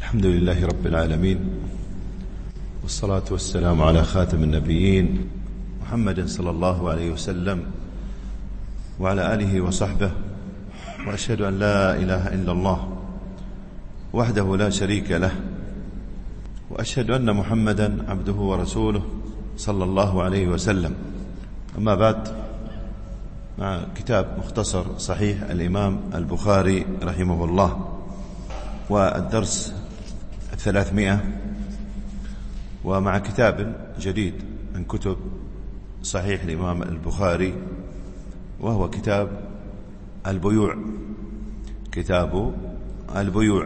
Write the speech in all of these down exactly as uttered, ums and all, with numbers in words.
الحمد لله رب العالمين، والصلاة والسلام على خاتم النبيين محمد صلى الله عليه وسلم وعلى آله وصحبه، وأشهد أن لا إله إلا الله وحده لا شريك له، وأشهد أن محمدا عبده ورسوله صلى الله عليه وسلم. أما بعد، مع كتاب مختصر صحيح الإمام البخاري رحمه الله، والدرس الثلاثمائة، ومع كتاب جديد من كتب صحيح الإمام البخاري، وهو كتاب البيوع كتاب البيوع.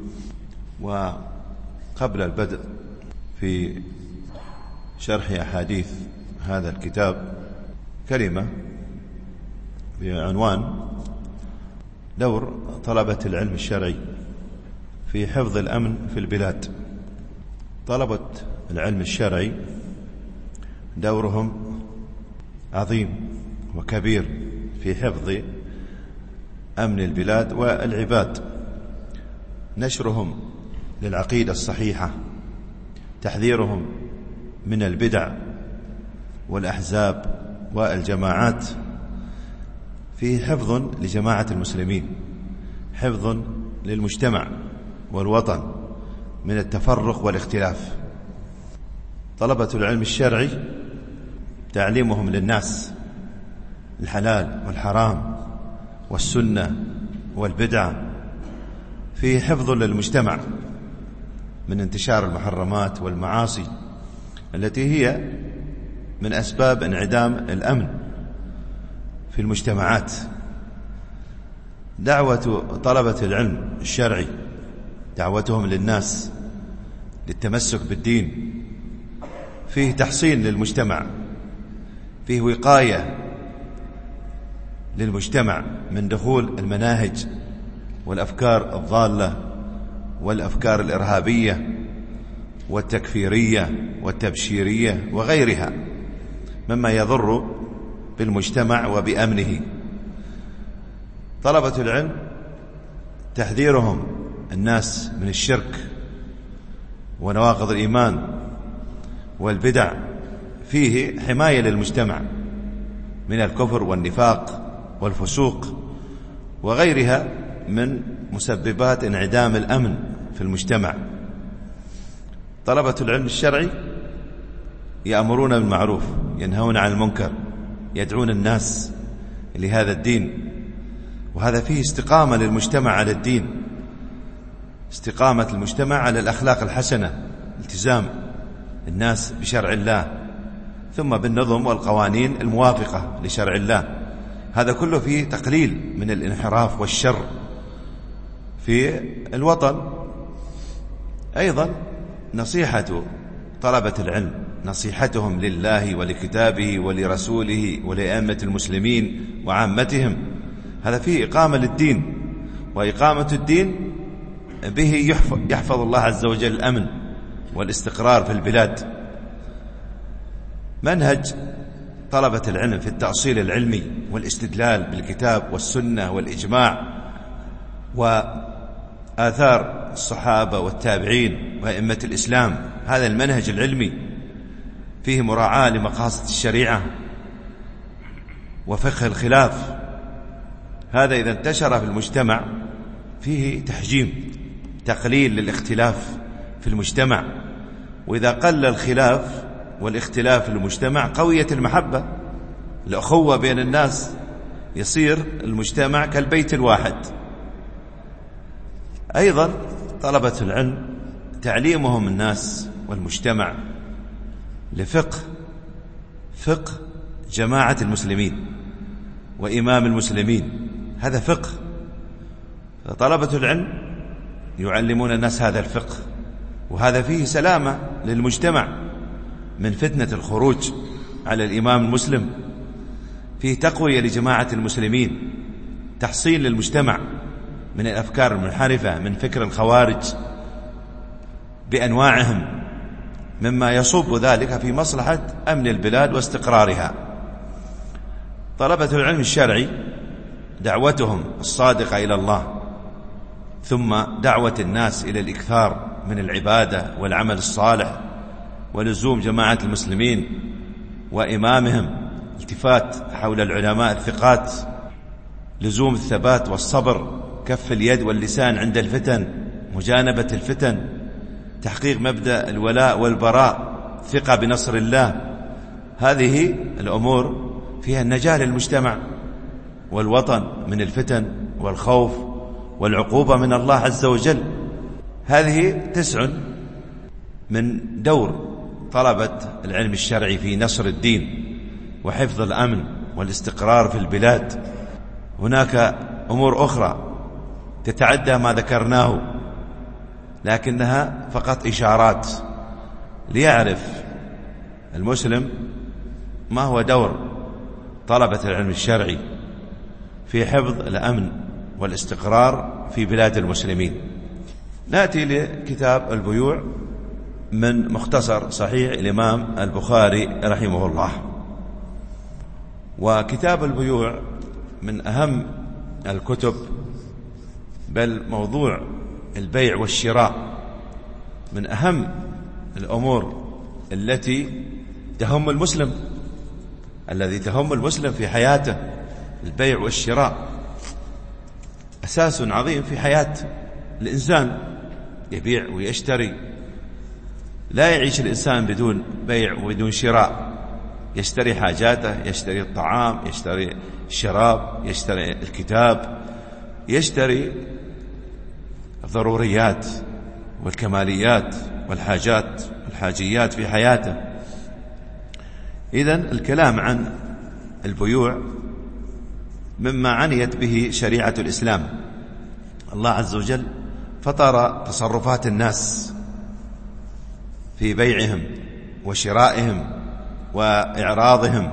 وقبل البدء في شرح أحاديث هذا الكتاب، كلمة بعنوان دور طلبة العلم الشرعي في حفظ الأمن في البلاد. طلبة العلم الشرعي دورهم عظيم وكبير في حفظ أمن البلاد والعباد، نشرهم للعقيدة الصحيحة، تحذيرهم من البدع والأحزاب والجماعات، فيه حفظ لجماعة المسلمين، حفظ للمجتمع والوطن من التفرق والاختلاف. طلبة العلم الشرعي تعليمهم للناس الحلال والحرام والسنة والبدعة، فيه حفظ للمجتمع من انتشار المحرمات والمعاصي التي هي من أسباب انعدام الأمن في المجتمعات. دعوة طلبة العلم الشرعي دعوتهم للناس للتمسك بالدين، فيه تحصين للمجتمع، فيه وقاية للمجتمع من دخول المناهج والأفكار الضالة والأفكار الإرهابية والتكفيرية والتبشيرية وغيرها مما يضر بالمجتمع وبأمنه. طلبة العلم تحذيرهم الناس من الشرك ونواقض الإيمان والبدع، فيه حماية للمجتمع من الكفر والنفاق والفسوق وغيرها من مسببات انعدام الأمن في المجتمع. طلبة العلم الشرعي يأمرون بالمعروف، ينهون عن المنكر، يدعون الناس لهذا الدين، وهذا فيه استقامة للمجتمع على الدين، استقامة المجتمع على الأخلاق الحسنة، التزام الناس بشرع الله ثم بالنظم والقوانين الموافقة لشرع الله. هذا كله فيه تقليل من الانحراف والشر في الوطن. أيضا نصيحة طلبة العلم، نصيحتهم لله ولكتابه ولرسوله ولأئمة المسلمين وعامتهم، هذا فيه إقامة للدين، وإقامة الدين به يحفظ الله عز وجل الأمن والاستقرار في البلاد. منهج طلبة العلم في التأصيل العلمي والاستدلال بالكتاب والسنة والإجماع وآثار الصحابة والتابعين وأئمة الإسلام، هذا المنهج العلمي فيه مراعاة لمقاصد الشريعة وفقه الخلاف. هذا إذا انتشر في المجتمع فيه تحجيم، تقليل للاختلاف في المجتمع، وإذا قل الخلاف والاختلاف في المجتمع قوية المحبة، الأخوة بين الناس، يصير المجتمع كالبيت الواحد. أيضا طلبة العلم تعليمهم الناس والمجتمع لفقه فقه جماعة المسلمين وإمام المسلمين، هذا فقه. طلبة العلم يعلمون الناس هذا الفقه، وهذا فيه سلامة للمجتمع من فتنة الخروج على الإمام المسلم، فيه تقوية لجماعة المسلمين، تحصين للمجتمع من الأفكار المنحرفة، من فكر الخوارج بأنواعهم، مما يصب ذلك في مصلحة أمن البلاد واستقرارها. طلبة العلم الشرعي دعوتهم الصادقة إلى الله ثم دعوة الناس إلى الإكثار من العبادة والعمل الصالح ولزوم جماعة المسلمين وإمامهم، التفات حول العلماء الثقات، لزوم الثبات والصبر، كف اليد واللسان عند الفتن، مجانبة الفتن، تحقيق مبدأ الولاء والبراء، ثقة بنصر الله. هذه الأمور فيها النجاة للمجتمع والوطن من الفتن والخوف والعقوبة من الله عز وجل. هذه تسع من دور طلبة العلم الشرعي في نصر الدين وحفظ الأمن والاستقرار في البلاد. هناك أمور أخرى تتعدى ما ذكرناه، لكنها فقط إشارات ليعرف المسلم ما هو دور طلبة العلم الشرعي في حفظ الأمن والاستقرار في بلاد المسلمين. نأتي لكتاب البيوع من مختصر صحيح الإمام البخاري رحمه الله. وكتاب البيوع من أهم الكتب، بل موضوع البيع والشراء من أهم الأمور التي تهم المسلم، الذي تهم المسلم في حياته. البيع والشراء أساس عظيم في حياة الإنسان، يبيع ويشتري. لا يعيش الإنسان بدون بيع وبدون شراء، يشتري حاجاته، يشتري الطعام، يشتري الشراب، يشتري الكتاب، يشتري الضروريات والكماليات والحاجات والحاجيات في حياته. إذن الكلام عن البيوع مما عنيت به شريعة الإسلام. الله عز وجل فطر تصرفات الناس في بيعهم وشرائهم وإعراضهم.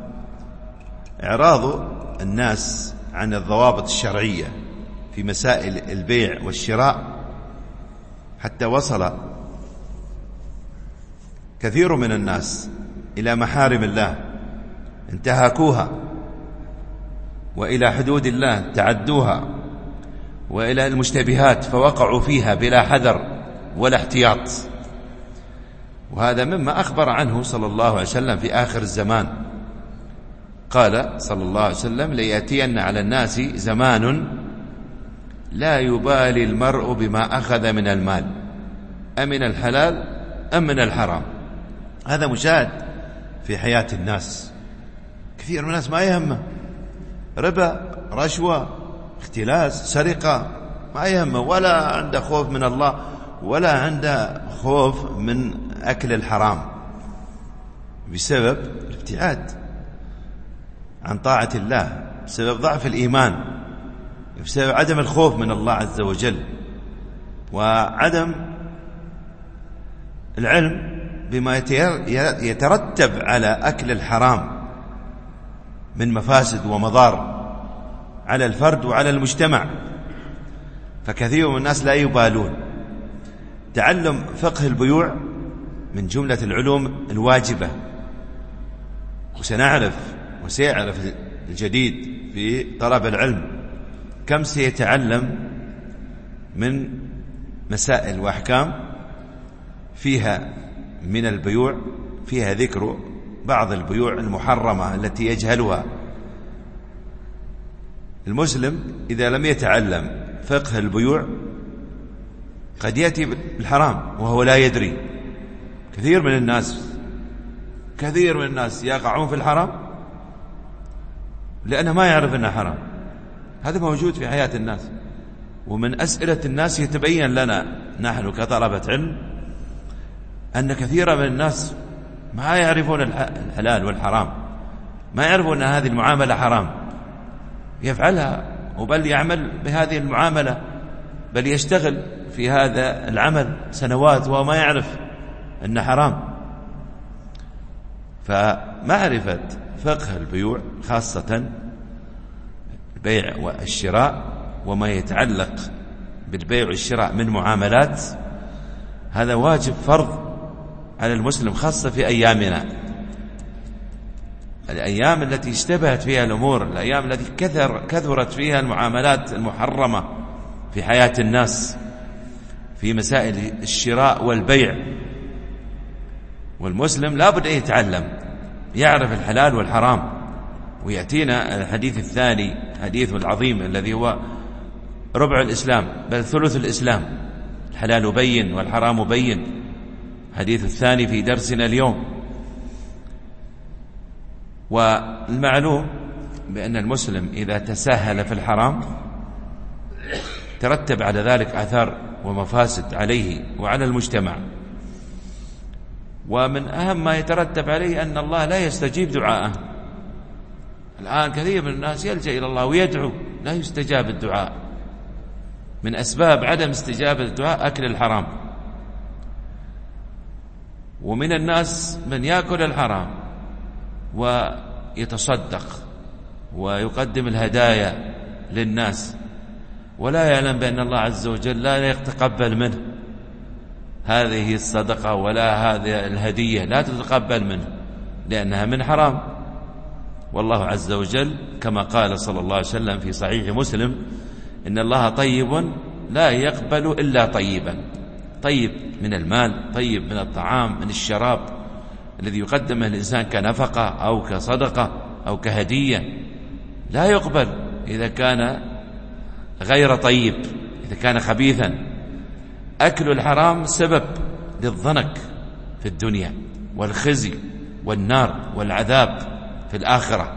إعراض الناس عن الضوابط الشرعية في مسائل البيع والشراء حتى وصل كثير من الناس إلى محارم الله انتهكوها، وإلى حدود الله تعدوها، وإلى المشتبهات فوقعوا فيها بلا حذر ولا احتياط. وهذا مما أخبر عنه صلى الله عليه وسلم في آخر الزمان. قال صلى الله عليه وسلم: ليأتين على الناس زمان لا يبالي المرء بما أخذ من المال أمن الحلال أم من الحرام. هذا مشاهد في حياة الناس. كثير من الناس ما يهمه ربا، رشوة، اختلاس، سرقة، ما يهمه، ولا عنده خوف من الله ولا عنده خوف من أكل الحرام، بسبب الابتعاد عن طاعة الله، بسبب ضعف الإيمان، بسبب عدم الخوف من الله عز وجل، وعدم العلم بما يترتب على أكل الحرام من مفاسد ومضار على الفرد وعلى المجتمع. فكثير من الناس لا يبالون. تعلم فقه البيوع من جملة العلوم الواجبة، وسنعرف وسيعرف الجديد في طلب العلم كم سيتعلم من مسائل وأحكام فيها من البيوع، فيها ذكر بعض البيوع المحرمة التي يجهلها المسلم. إذا لم يتعلم فقه البيوع قد يأتي بالحرام وهو لا يدري. كثير من الناس كثير من الناس يقعون في الحرام لأنه ما يعرف أنه حرام. هذا موجود في حياة الناس. ومن أسئلة الناس يتبين لنا نحن كطلبة علم أن كثير من الناس ما يعرفون الحلال والحرام، ما يعرفون أن هذه المعاملة حرام، يفعلها وبل يعمل بهذه المعاملة، بل يشتغل في هذا العمل سنوات وهو ما يعرف أنه حرام. فمعرفة فقه البيوع خاصة البيع والشراء وما يتعلق بالبيع والشراء من معاملات، هذا واجب فرض على المسلم، خاصة في أيامنا، الأيام التي اشتبهت فيها الأمور، الأيام التي كثر كثرت فيها المعاملات المحرمة في حياة الناس. في مسائل الشراء والبيع. والمسلم لا بد أن يتعلم، يعرف الحلال والحرام. ويأتينا الحديث الثاني، حديث العظيم الذي هو ربع الإسلام بل ثلث الإسلام، الحلال بين والحرام بين، حديث الثاني في درسنا اليوم. والمعلوم بأن المسلم إذا تساهل في الحرام ترتب على ذلك آثار ومفاسد عليه وعلى المجتمع. ومن أهم ما يترتب عليه أن الله لا يستجيب دعاءه. الآن كثير من الناس يلجأ إلى الله ويدعو لا يستجاب الدعاء. من أسباب عدم استجابة الدعاء أكل الحرام. ومن الناس من يأكل الحرام ويتصدق ويقدم الهدايا للناس ولا يعلم بأن الله عز وجل لا يتقبل منه هذه الصدقة ولا هذه الهدية، لا تتقبل منه لأنها من حرام. والله عز وجل كما قال صلى الله عليه وسلم في صحيح مسلم: إن الله طيب لا يقبل إلا طيبا. طيب من المال، طيب من الطعام، من الشراب الذي يقدمه الإنسان كنفقة أو كصدقة أو كهدية، لا يقبل إذا كان غير طيب، إذا كان خبيثا. أكل الحرام سبب للضنك في الدنيا والخزي والنار والعذاب في الآخرة.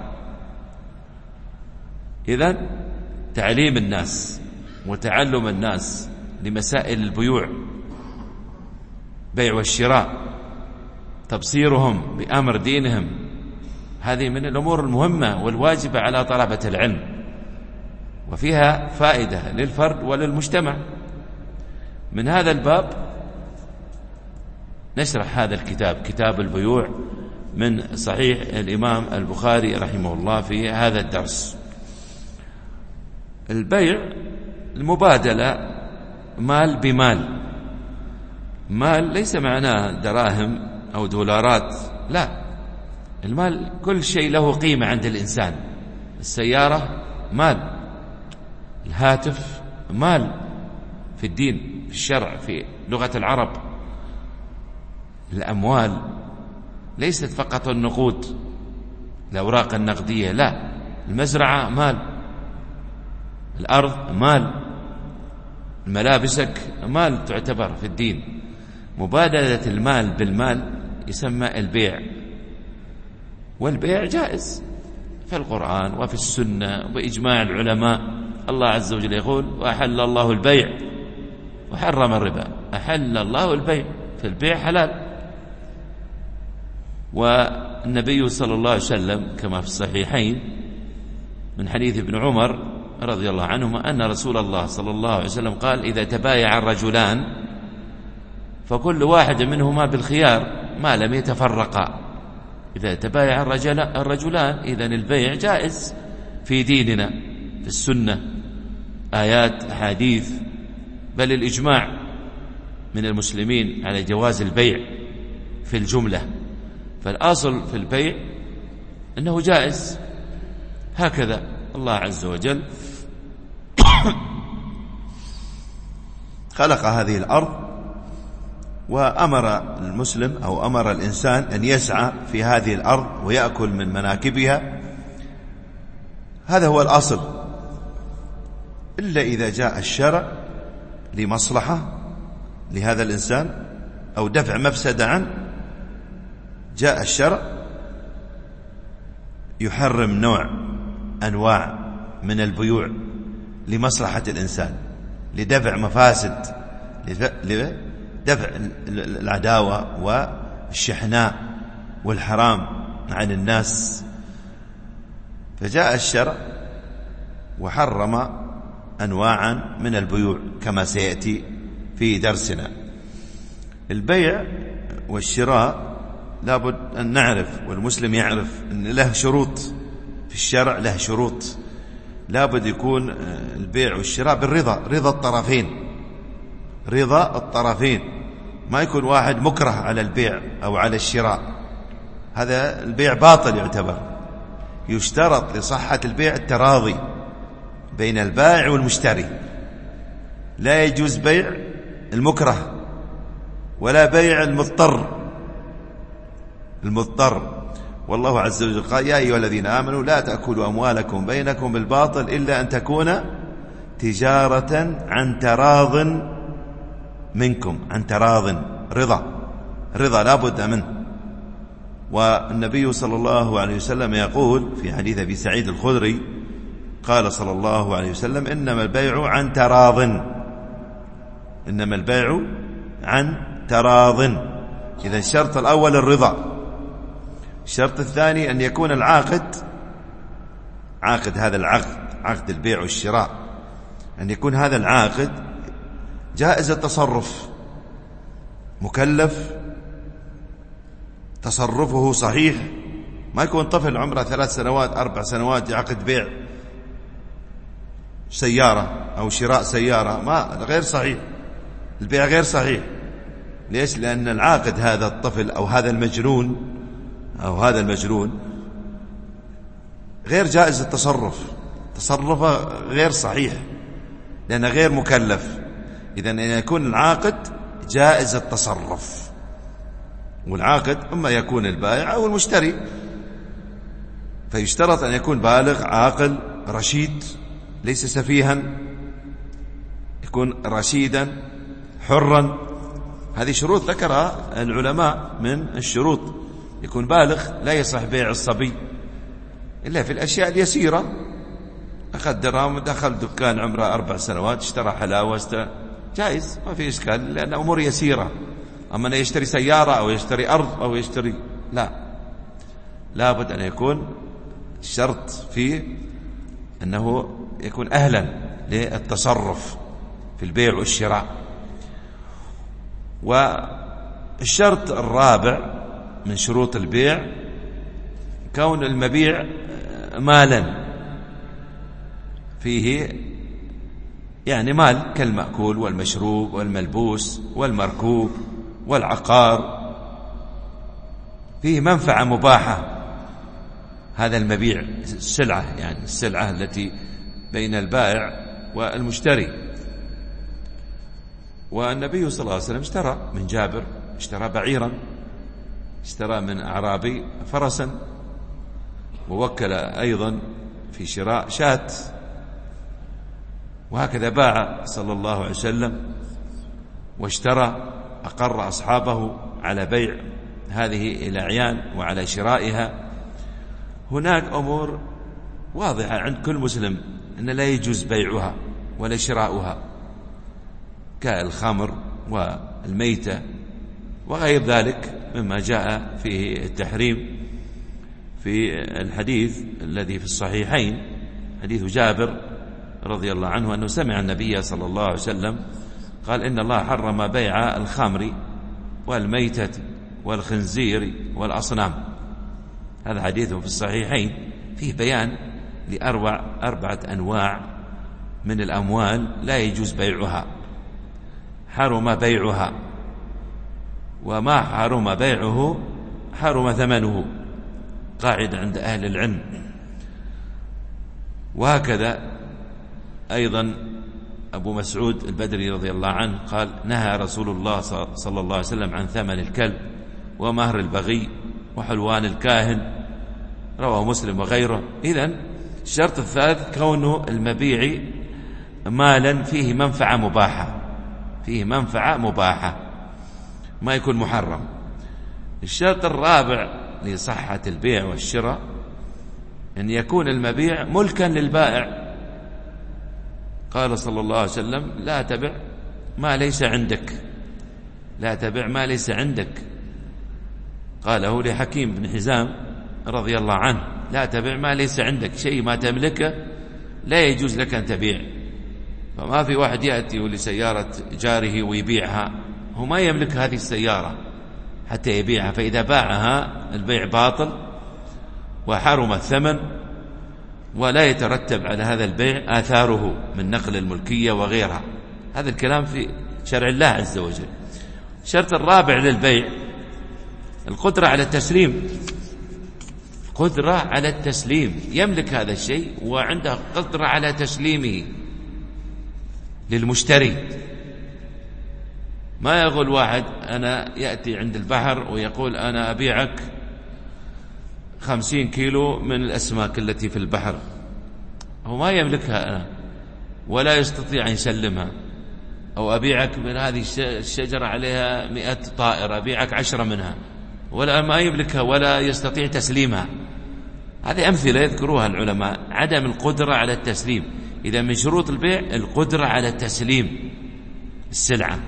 إذن تعليم الناس وتعلم الناس لمسائل البيوع، بيع والشراء، تبصيرهم بأمر دينهم، هذه من الأمور المهمة والواجبة على طلبة العلم، وفيها فائدة للفرد وللمجتمع. من هذا الباب نشرح هذا الكتاب، كتاب البيوع، من صحيح الإمام البخاري رحمه الله في هذا الدرس. البيع المبادلة، مال بمال. مال ليس معناه دراهم أو دولارات، لا، المال كل شيء له قيمة عند الإنسان. السيارة مال، الهاتف مال في الدين، في الشرع، في لغة العرب. الأموال ليست فقط النقود، الأوراق النقدية، لا، المزرعة مال، الأرض مال، ملابسك مال تعتبر في الدين. مبادلة المال بالمال يسمى البيع، والبيع جائز في القرآن وفي السنة وبإجماع العلماء. الله عز وجل يقول: وأحل الله البيع وحرم الربا. أحل الله البيع، في البيع حلال. والنبي صلى الله عليه وسلم كما في الصحيحين من حديث ابن عمر رضي الله عنهما أن رسول الله صلى الله عليه وسلم قال: إذا تبايع الرجلان فكل واحد منهما بالخيار ما لم يتفرقا. إذا تبايع الرجلان إذن البيع جائز في ديننا، في السنة، آيات، أحاديث، بل الإجماع من المسلمين على جواز البيع في الجملة. فالأصل في البيع أنه جائز. هكذا الله عز وجل خلق هذه الأرض وأمر المسلم أو أمر الإنسان أن يسعى في هذه الأرض ويأكل من مناكبها. هذا هو الأصل، إلا إذا جاء الشرع لمصلحة لهذا الإنسان أو دفع مفسدة عنه، جاء الشرع يحرم نوع أنواع من البيوع لمصلحة الإنسان، لدفع مفاسد، لدفع العداوة والشحناء والحرام عن الناس. فجاء الشرع وحرم أنواعا من البيوع كما سيأتي في درسنا. البيع والشراء لابد أن نعرف، والمسلم يعرف أن له شروط في الشرع، له شروط. لابد يكون البيع والشراء بالرضا، رضا الطرفين، رضا الطرفين. ما يكون واحد مكره على البيع أو على الشراء، هذا البيع باطل يعتبر. يشترط لصحة البيع التراضي بين البائع والمشتري. لا يجوز بيع المكره ولا بيع المضطر. المضطر والله عز وجل قال يا أيها الذين آمنوا لا تأكلوا أموالكم بينكم بالباطل إلا أن تكون تجارة عن تراض منكم. عن تراض، رضا، رضا لا بد منه. والنبي صلى الله عليه وسلم يقول في حديث أبي سعيد الخدري قال صلى الله عليه وسلم إنما البيع عن تراض. إنما البيع عن تراض. إذا الشرط الأول الرضا. الشرط الثاني أن يكون العاقد، عاقد هذا العقد، عقد البيع والشراء، أن يكون هذا العاقد جائز التصرف، مكلف، تصرفه صحيح. ما يكون طفل عمره ثلاث سنوات أربع سنوات يعقد بيع سيارة أو شراء سيارة، ما غير صحيح، البيع غير صحيح. ليش؟ لأن العاقد هذا الطفل أو هذا المجنون أو هذا المجنون غير جائز التصرف، تصرفه غير صحيح لأنه غير مكلف. إذن أن يكون العاقد جائز التصرف، والعاقد إما يكون البائع أو المشتري، فيشترط أن يكون بالغ عاقل رشيد ليس سفيها، يكون رشيدا حرا. هذه شروط ذكرها العلماء من الشروط. يكون بالغ، لا يصح بيع الصبي إلا في الأشياء اليسيرة. أخذ درهم دخل دكان عمره أربع سنوات اشترى حلاوة است... جائز، ما في إشكال، لأن أمور يسيرة. أما أن يشتري سيارة أو يشتري أرض أو يشتري، لا، لابد أن يكون الشرط فيه أنه يكون أهلا للتصرف في البيع والشراء. والشرط الرابع من شروط البيع كون المبيع مالا فيه، يعني مال كالمأكول والمشروب والملبوس والمركوب والعقار، فيه منفعة مباحة. هذا المبيع السلعة، يعني السلعة التي بين البائع والمشتري. والنبي صلى الله عليه وسلم اشترى من جابر، اشترى بعيرا، اشترى من أعرابي فرسا، ووكل أيضا في شراء شاة، وهكذا باع صلى الله عليه وسلم واشترى، أقر أصحابه على بيع هذه الأعيان وعلى شرائها. هناك أمور واضحة عند كل مسلم أن لا يجوز بيعها ولا شراؤها، كالخمر والميتة وغير ذلك مما جاء فيه التحريم في الحديث الذي في الصحيحين، حديث جابر رضي الله عنه أنه سمع النبي صلى الله عليه وسلم قال إن الله حرم بيع الخمر والميتة والخنزير والأصنام. هذا حديث في الصحيحين فيه بيان لأربع أربعة أنواع من الأموال لا يجوز بيعها، حرم بيعها، وما حرم بيعه حرم ثمنه، قاعدة عند أهل العلم. وهكذا أيضا أبو مسعود البدري رضي الله عنه قال نهى رسول الله صلى الله عليه وسلم عن ثمن الكلب ومهر البغي وحلوان الكاهن، رواه مسلم وغيره. إذن الشرط الثالث كونه المبيع مالا فيه منفعة مباحة، فيه منفعة مباحة، ما يكون محرم. الشرط الرابع لصحة البيع والشراء أن يكون المبيع ملكا للبائع. قال صلى الله عليه وسلم لا تبع ما ليس عندك، لا تبع ما ليس عندك. قاله لحكيم بن حزام رضي الله عنه، لا تبع ما ليس عندك، شيء ما تملكه لا يجوز لك أن تبيع. فما في واحد يأتي لسيارة جاره ويبيعها، هو ما يملك هذه السيارة حتى يبيعها، فإذا باعها البيع باطل وحرم الثمن، ولا يترتب على هذا البيع آثاره من نقل الملكية وغيرها. هذا الكلام في شرع الله عز وجل. الشرط الرابع للبيع القدرة على التسليم، قدرة على التسليم، يملك هذا الشيء وعنده قدرة على تسليمه للمشتري. ما يقول واحد أنا يأتي عند البحر ويقول أنا أبيعك خمسين كيلو من الأسماك التي في البحر، هو ما يملكها أنا ولا يستطيع أن يسلمها. أو أبيعك من هذه الشجرة عليها مئة طائرة، أبيعك عشرة منها، ولا ما يملكها ولا يستطيع تسليمها. هذه أمثلة يذكروها العلماء، عدم القدرة على التسليم. إذا من شروط البيع القدرة على تسليم السلعة.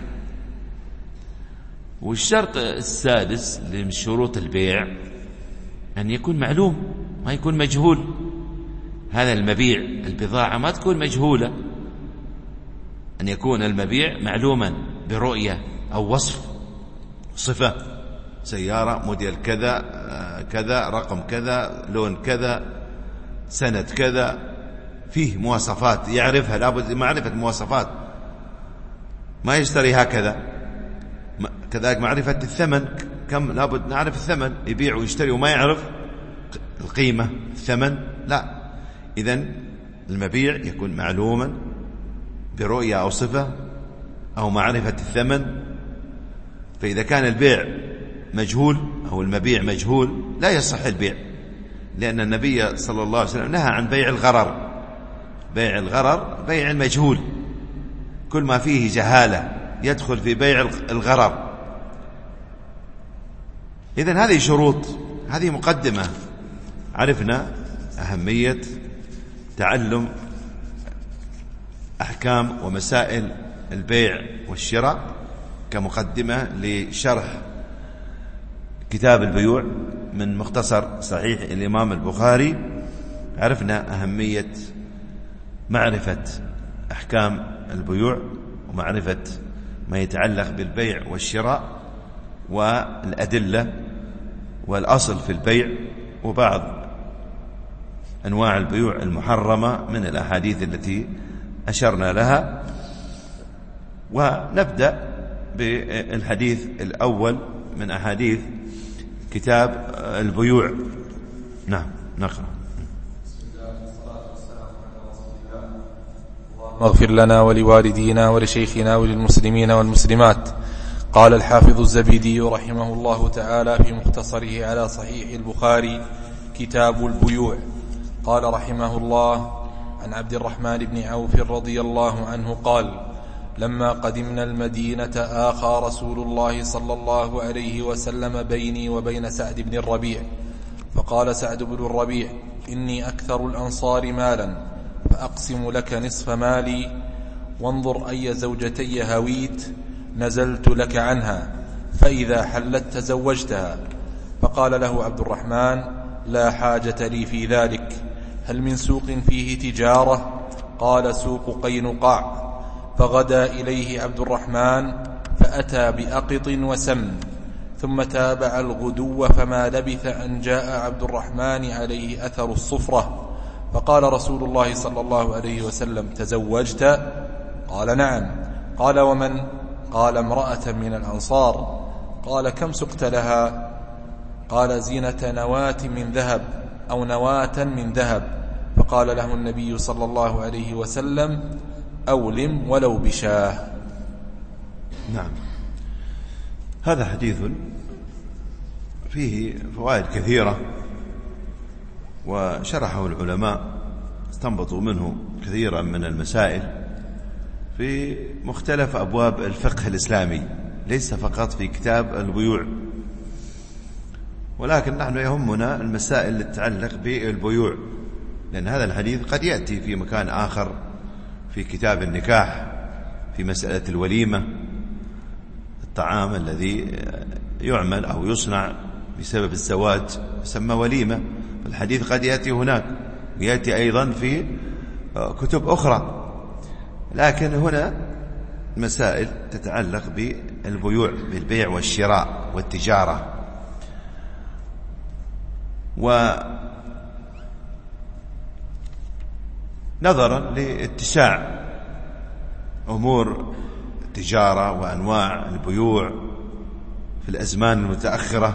والشرط السادس من شروط البيع أن يكون معلوم، ما يكون مجهول. هذا المبيع، البضاعة ما تكون مجهولة، أن يكون المبيع معلوما برؤية أو وصف، صفة، سيارة موديل كذا كذا، رقم كذا، لون كذا، سنة كذا، فيه مواصفات يعرفها، لابد معرفة مواصفات، ما يشتري هكذا. كذلك معرفة الثمن، كم لابد نعرف الثمن، يبيع ويشتري وما يعرف القيمة الثمن، لا. إذن المبيع يكون معلوما برؤية أو صفة أو معرفة الثمن. فإذا كان البيع مجهول أو المبيع مجهول لا يصح البيع، لأن النبي صلى الله عليه وسلم نهى عن بيع الغرر. بيع الغرر بيع المجهول، كل ما فيه جهالة يدخل في بيع الغرر. إذن هذه شروط، هذه مقدمة. عرفنا أهمية تعلم أحكام ومسائل البيع والشراء كمقدمة لشرح كتاب البيوع من مختصر صحيح الإمام البخاري. عرفنا أهمية معرفة أحكام البيوع ومعرفة ما يتعلق بالبيع والشراء والأدلة والأصل في البيع وبعض أنواع البيوع المحرمة من الأحاديث التي أشرنا لها. ونبدأ بالحديث الأول من أحاديث كتاب البيوع. نعم نقرأ. اغفر لنا ولوالدينا ولشيخنا وللمسلمين والمسلمات. قال الحافظ الزبيدي رحمه الله تعالى في مختصره على صحيح البخاري كتاب البيوع، قال رحمه الله: عن عبد الرحمن بن عوف رضي الله عنه قال: لما قدمنا المدينة آخى رسول الله صلى الله عليه وسلم بيني وبين سعد بن الربيع، فقال سعد بن الربيع: إني أكثر الأنصار مالا، فأقسم لك نصف مالي، وانظر أي زوجتي هويت نزلت لك عنها، فإذا حلت تزوجتها. فقال له عبد الرحمن: لا حاجة لي في ذلك، هل من سوق فيه تجارة؟ قال: سوق قينقاع. فغدا إليه عبد الرحمن فأتى بأقط وسمن، ثم تابع الغدو، فما لبث أن جاء عبد الرحمن عليه أثر الصفرة. فقال رسول الله صلى الله عليه وسلم: تزوجت؟ قال: نعم. قال: ومن؟ قال: امرأة من الأنصار. قال: كم سقت لها؟ قال: زينة نواة من ذهب أو نواة من ذهب. فقال له النبي صلى الله عليه وسلم: أولم ولو بشاه. نعم. هذا حديث فيه فوائد كثيرة، وشرحه العلماء، استنبطوا منه كثيرا من المسائل في مختلف أبواب الفقه الإسلامي، ليس فقط في كتاب البيوع، ولكن نحن يهمنا المسائل التي تتعلق بالبيوع، لأن هذا الحديث قد يأتي في مكان آخر في كتاب النكاح، في مسألة الوليمة، الطعام الذي يعمل أو يصنع بسبب الزواج يسمى وليمة. الحديث قد يأتي هناك، يأتي أيضا في كتب أخرى، لكن هنا مسائل تتعلق بالبيوع، بالبيع والشراء والتجارة. ونظرا لاتساع أمور التجارة وأنواع البيوع في الأزمان المتأخرة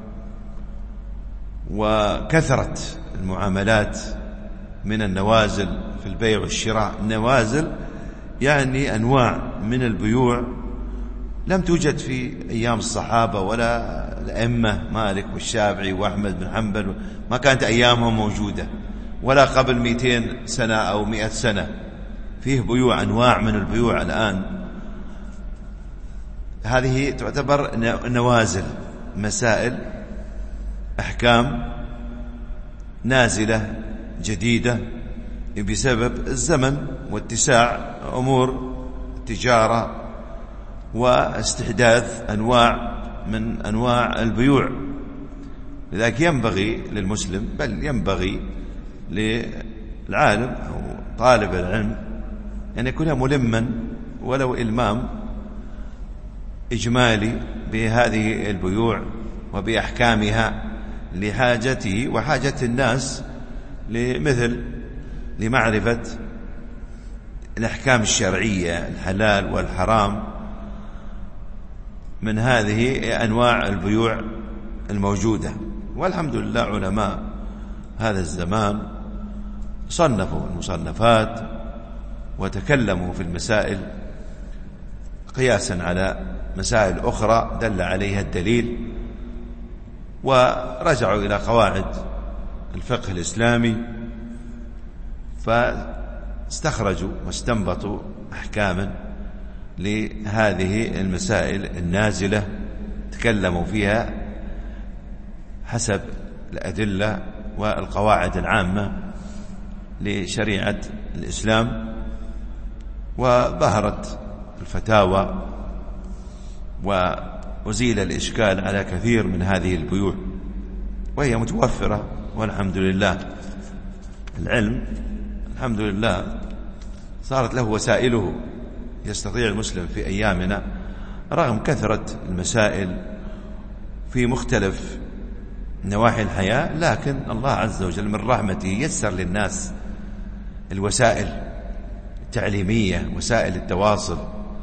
وكثرة المعاملات من النوازل في البيع والشراء، النوازل يعني أنواع من البيوع لم توجد في أيام الصحابة ولا الأئمة مالك والشافعي وأحمد بن حنبل، ما كانت أيامهم موجودة، ولا قبل مئتين سنة أو مئة سنة. فيه بيوع، أنواع من البيوع الآن. هذه تعتبر نوازل، مسائل، أحكام نازلة جديدة بسبب الزمن واتساع أمور التجارة واستحداث أنواع من أنواع البيوع. لذلك ينبغي للمسلم، بل ينبغي للعالم أو طالب العلم أن يكون ملما ولو إلمام إجمالي بهذه البيوع وبأحكامها لحاجته وحاجة الناس لمثل لمعرفة الأحكام الشرعية، الحلال والحرام من هذه أنواع البيوع الموجودة. والحمد لله علماء هذا الزمان صنفوا المصنفات وتكلموا في المسائل قياسا على مسائل أخرى دل عليها الدليل، ورجعوا إلى قواعد الفقه الإسلامي فاستخرجوا واستنبطوا أحكاما لهذه المسائل النازلة، تكلموا فيها حسب الأدلة والقواعد العامة لشريعة الإسلام، وظهرت الفتاوى وأزيل الإشكال على كثير من هذه البيوع، وهي متوفرة والحمد لله. العلم الحمد لله صارت له وسائله، يستطيع المسلم في أيامنا رغم كثرة المسائل في مختلف نواحي الحياة، لكن الله عز وجل من رحمته يسر للناس الوسائل التعليمية، وسائل التواصل،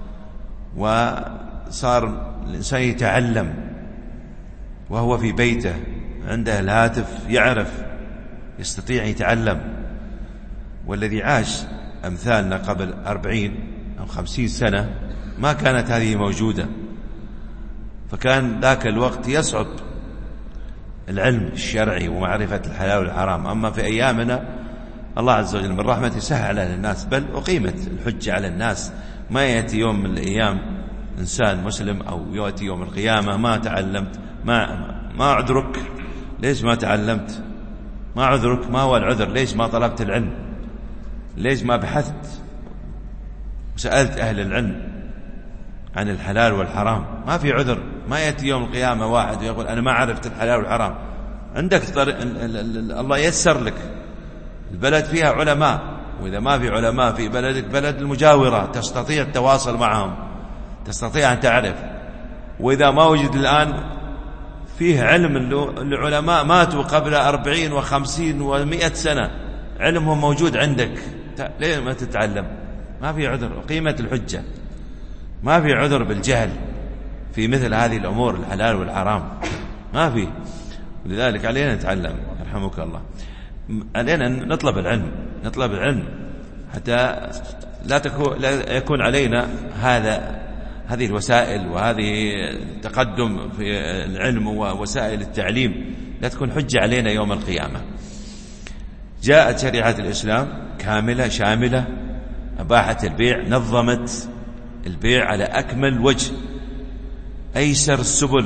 وصار الإنسان يتعلم وهو في بيته عنده الهاتف يعرف، يستطيع يتعلم. والذي عاش أمثالنا قبل أربعين أو خمسين سنة ما كانت هذه موجودة، فكان ذاك الوقت يصعب العلم الشرعي ومعرفة الحلال والحرام. أما في أيامنا الله عز وجل من رحمته سهل على الناس، بل أقيمت الحجة على الناس. ما يأتي يوم من الأيام إنسان مسلم أو يأتي يوم القيامة ما تعلمت، ما ما عذرك؟ ليش ما تعلمت؟ ما عذرك؟ ما هو العذر؟ ليش ما طلبت العلم؟ ليش ما بحثت وسألت أهل العلم عن الحلال والحرام؟ ما في عذر. ما يأتي يوم القيامة واحد ويقول أنا ما عرفت الحلال والحرام. عندك طريق، الله يسر لك. البلد فيها علماء، وإذا ما في علماء في بلدك بلد المجاورة تستطيع التواصل معهم، تستطيع أن تعرف. وإذا ما وجد الآن فيه علم، العلماء ماتوا قبل أربعين وخمسين ومئة سنة، علمهم موجود عندك، ليه ما تتعلم؟ ما في عذر. قيمة الحجة، ما في عذر بالجهل في مثل هذه الأمور الحلال والحرام، ما في. لذلك علينا نتعلم يرحمك الله، علينا نطلب العلم، نطلب العلم حتى لا تكون لا يكون علينا هذا هذه الوسائل وهذه التقدم في العلم ووسائل التعليم لا تكون حجة علينا يوم القيامة. جاءت شريعة الإسلام كاملة شاملة، أباحت البيع، نظمت البيع على أكمل وجه، أيسر السبل،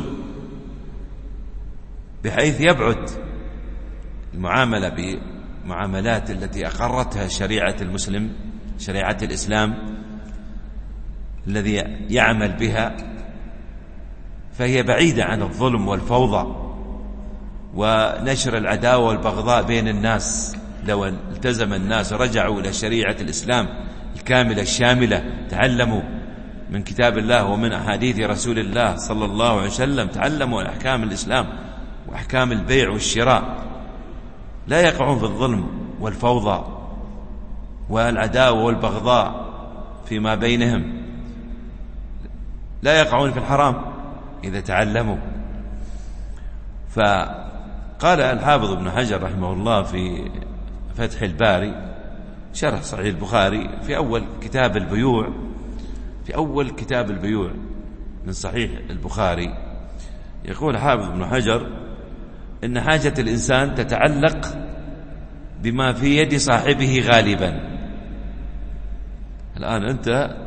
بحيث يبعد المعاملة بمعاملات التي أقرتها شريعة المسلم، شريعة الإسلام الذي يعمل بها، فهي بعيدة عن الظلم والفوضى ونشر العداوة والبغضاء بين الناس. لو التزم الناس رجعوا إلى شريعة الإسلام الكاملة الشاملة، تعلموا من كتاب الله ومن أحاديث رسول الله صلى الله عليه وسلم، تعلموا أحكام الإسلام وأحكام البيع والشراء، لا يقعون في الظلم والفوضى والعداوة والبغضاء فيما بينهم، لا يقعون في الحرام إذا تعلموا. فقال الحافظ ابن حجر رحمه الله في فتح الباري شرح صحيح البخاري في أول كتاب البيوع، في أول كتاب البيوع من صحيح البخاري. يقول حافظ ابن حجر إن حاجة الإنسان تتعلق بما في يد صاحبه غالبا. الآن أنت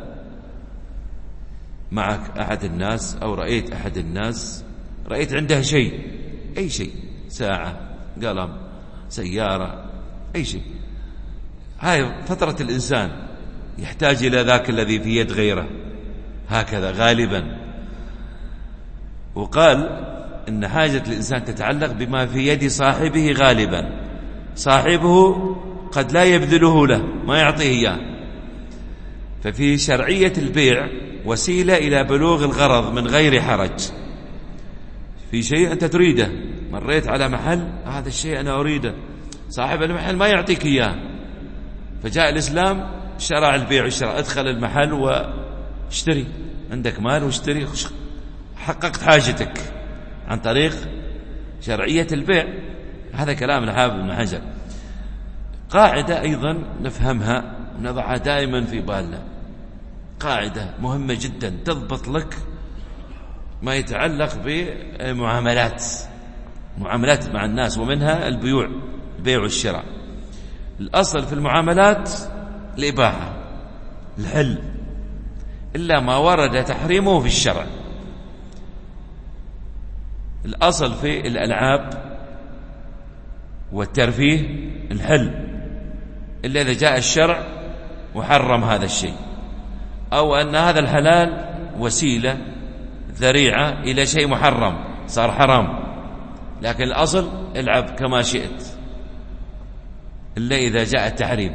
معك أحد الناس أو رأيت أحد الناس، رأيت عنده شيء، أي شيء، ساعة، قلم، سيارة، أي شيء. هاي فترة الإنسان يحتاج إلى ذاك الذي في يد غيره هكذا غالبا. وقال إن حاجة الإنسان تتعلق بما في يد صاحبه غالبا. صاحبه قد لا يبذله له، ما يعطيه إياه. ففي شرعية البيع وسيلة إلى بلوغ الغرض من غير حرج. في شيء أنت تريده، مريت على محل، هذا الشيء أنا أريده، صاحب المحل ما يعطيك إياه، فجاء الإسلام شرع البيع والشراء. ادخل المحل واشتري، عندك مال واشتري، حققت حاجتك عن طريق شرعية البيع. هذا كلام الحافظ ابن حجر. قاعدة أيضا نفهمها ونضعها دائما في بالنا، قاعدة مهمة جدا تضبط لك ما يتعلق بمعاملات معاملات مع الناس، ومنها البيوع، البيع والشراء. الأصل في المعاملات الإباحة، الحل، إلا ما ورد تحريمه في الشرع. الأصل في الألعاب والترفيه الحل، إلا إذا جاء الشرع وحرم هذا الشيء، أو أن هذا الحلال وسيلة ذريعة إلى شيء محرم صار حرام. لكن الأصل العب كما شئت، إلا إذا جاء التحريم.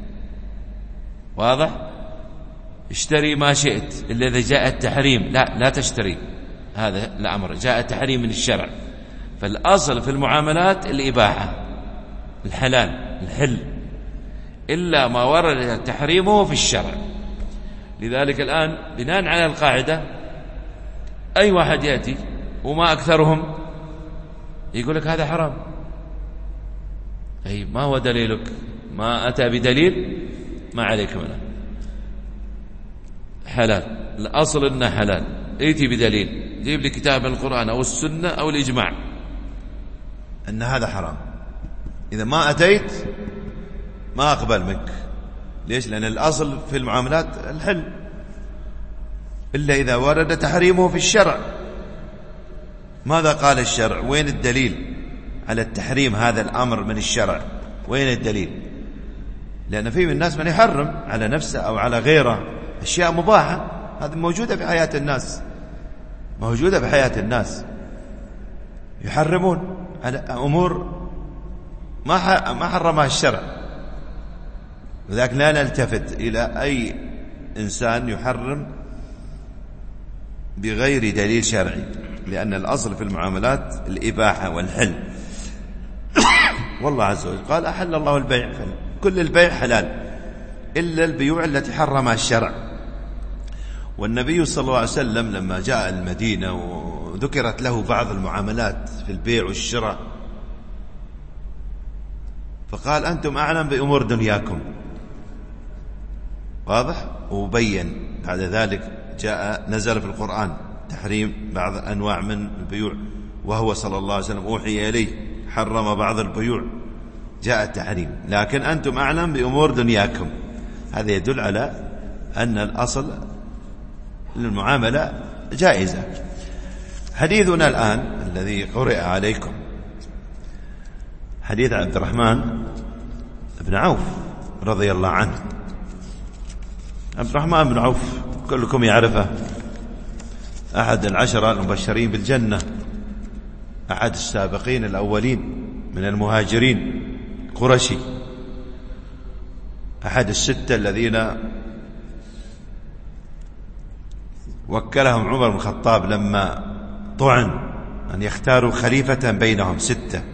واضح؟ اشتري ما شئت إلا إذا جاء التحريم. لا لا تشتري، هذا الأمر جاء التحريم من الشرع. فالأصل في المعاملات الإباحة، الحلال، الحل، إلا ما ورد تحريمه في الشرع. لذلك الآن بناء على القاعدة أي واحد يأتي وما أكثرهم يقول لك هذا حرام. أي ما هو دليلك؟ ما أتى بدليل ما عليك منه. حلال، الأصل إنه حلال، ائتي بدليل، جيب لي كتاب القرآن أو السنة أو الإجماع أن هذا حرام. إذا ما أتيت ما أقبل منك. ليش؟ لأن الأصل في المعاملات الحل، إلا إذا ورد تحريمه في الشرع. ماذا قال الشرع؟ وين الدليل على التحريم هذا الأمر من الشرع؟ وين الدليل؟ لأن في من الناس من يحرم على نفسه أو على غيره أشياء مباحة، هذه موجودة في حياة الناس، موجودة في حياة الناس، يحرمون على أمور ما ما حرمها الشرع. لذلك لا نلتفت إلى أي إنسان يحرم بغير دليل شرعي، لأن الأصل في المعاملات الإباحة والحل. والله عز وجل قال أحل الله البيع، كل البيع حلال إلا البيوع التي حرمها الشرع. والنبي صلى الله عليه وسلم لما جاء المدينة وذكرت له بعض المعاملات في البيع والشراء فقال أنتم أعلم بأمور دنياكم. واضح؟ وبين بعد ذلك جاء نزل في القرآن تحريم بعض أنواع من البيوع، وهو صلى الله عليه وسلم أوحي إليه حرم بعض البيوع، جاء التحريم. لكن أنتم أعلم بأمور دنياكم، هذا يدل على أن الأصل للمعاملة جائزة. حديثنا الآن الذي قرئ عليكم حديث عبد الرحمن بن عوف رضي الله عنه. عبد الرحمن بن عوف كلكم يعرفه، أحد العشرة المبشرين بالجنة، أحد السابقين الأولين من المهاجرين، قرشي، أحد الستة الذين وكلهم عمر بن الخطاب لما طعن أن يختاروا خليفة بينهم، ستة،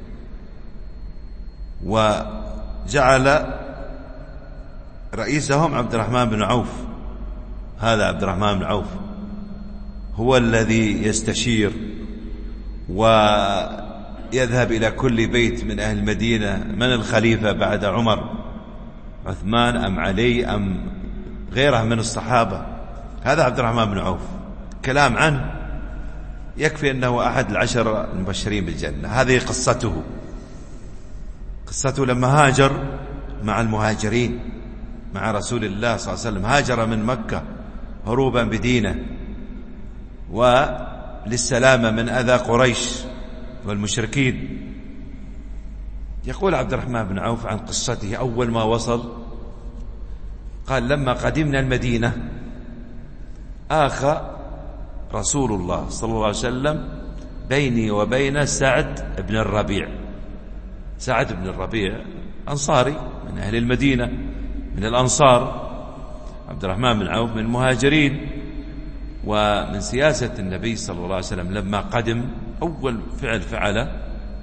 وجعل رئيسهم عبد الرحمن بن عوف. هذا عبد الرحمن بن عوف هو الذي يستشير ويذهب إلى كل بيت من أهل المدينة من الخليفة بعد عمر، عثمان أم علي أم غيره من الصحابة. هذا عبد الرحمن بن عوف والكلام عنه يكفي أنه أحد العشر المبشرين بالجنة. هذه قصته، قصته لما هاجر مع المهاجرين مع رسول الله صلى الله عليه وسلم، هاجر من مكة هروبا بدينه وللسلامة من أذى قريش والمشركين. يقول عبد الرحمن بن عوف عن قصته أول ما وصل قال: لما قدمنا المدينة آخى رسول الله صلى الله عليه وسلم بيني وبين سعد بن الربيع. سعد بن الربيع أنصاري من أهل المدينة من الأنصار، عبد الرحمن بن عوف من المهاجرين. ومن سياسة النبي صلى الله عليه وسلم لما قدم أول فعل فعله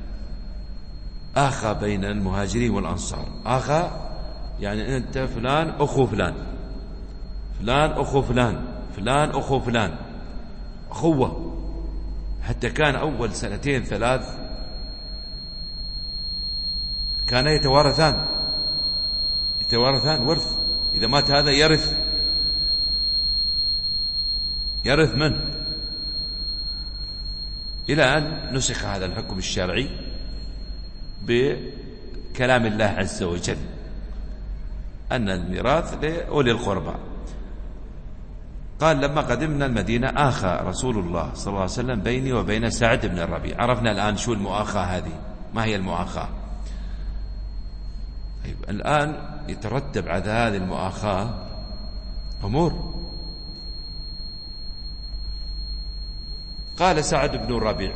آخى بين المهاجرين والأنصار. آخى يعني أنت فلان أخو فلان، فلان أخو فلان، فلان أخو فلان، أخوة. حتى كان أول سنتين ثلاث كان يتوارثان يتوارثان ورث، إذا مات هذا يرث يرث منه، إلى أن نسخ هذا الحكم الشرعي بكلام الله عز وجل أن الميراث لأولي القربى. قال: لما قدمنا المدينة آخى رسول الله صلى الله عليه وسلم بيني وبين سعد بن الربيع. عرفنا الآن شو المؤاخاة هذه، ما هي المؤاخاة؟ طيب الآن يترتب على هذه المؤاخاة أمور. قال سعد بن الربيع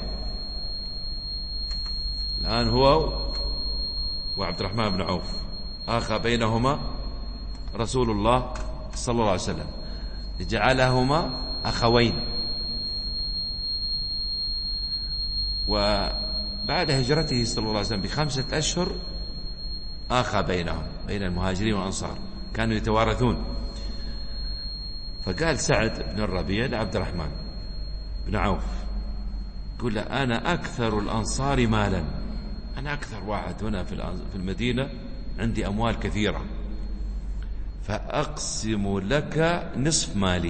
الآن هو وعبد الرحمن بن عوف آخى بينهما رسول الله صلى الله عليه وسلم، جعلهما أخوين. وبعد هجرته صلى الله عليه وسلم بخمسة أشهر آخى بينهم بين المهاجرين والأنصار، كانوا يتوارثون. فقال سعد بن الربيع لعبد الرحمن بن عوف، يقول له: أنا أكثر الأنصار مالا، أنا أكثر واحد هنا في المدينة، عندي أموال كثيرة، فأقسم لك نصف مالي،